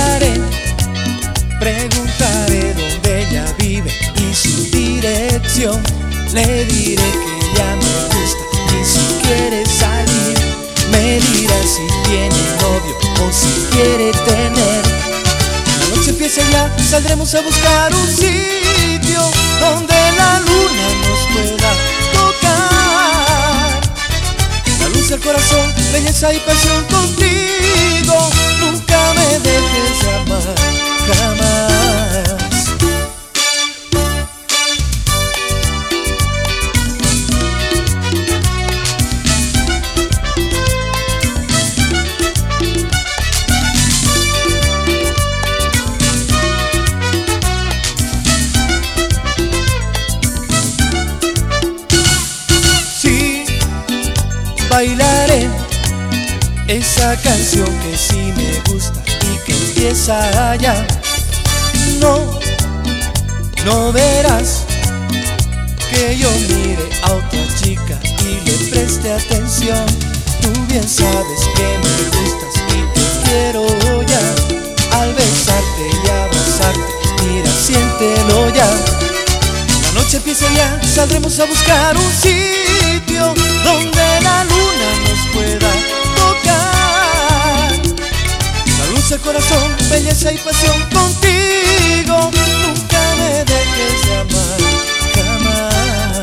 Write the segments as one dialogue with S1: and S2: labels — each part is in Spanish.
S1: bailaré, preguntaré dónde ella vive y su dirección. Le diré que ella me gusta y si quiere salir, me dirá si tiene novio o si quiere tener. La noche empieza ya, saldremos a buscar un sitio donde la luna nos pueda tocar. La luz del corazón, belleza y pasión contigo. Nunca me dejes de amar, jamás. Bailaré esa canción que sí me gusta y que empieza allá. No verás que yo mire a otra chica y le preste atención. Tú bien sabes que me gustas y te quiero ya. Al besarte y abrazarte, mira, siéntelo ya. La noche empieza ya, saldremos a buscar un sitio donde la luna nos pueda tocar. La luz del corazón, belleza y pasión contigo. Nunca me dejes de amar, jamás.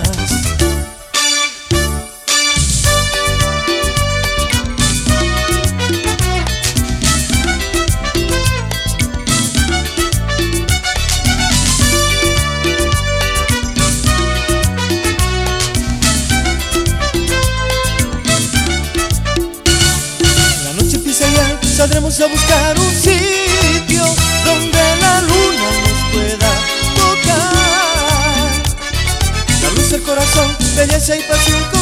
S1: Saldremos a buscar un sitio donde la luna nos pueda tocar. La luz del corazón, belleza y pasión.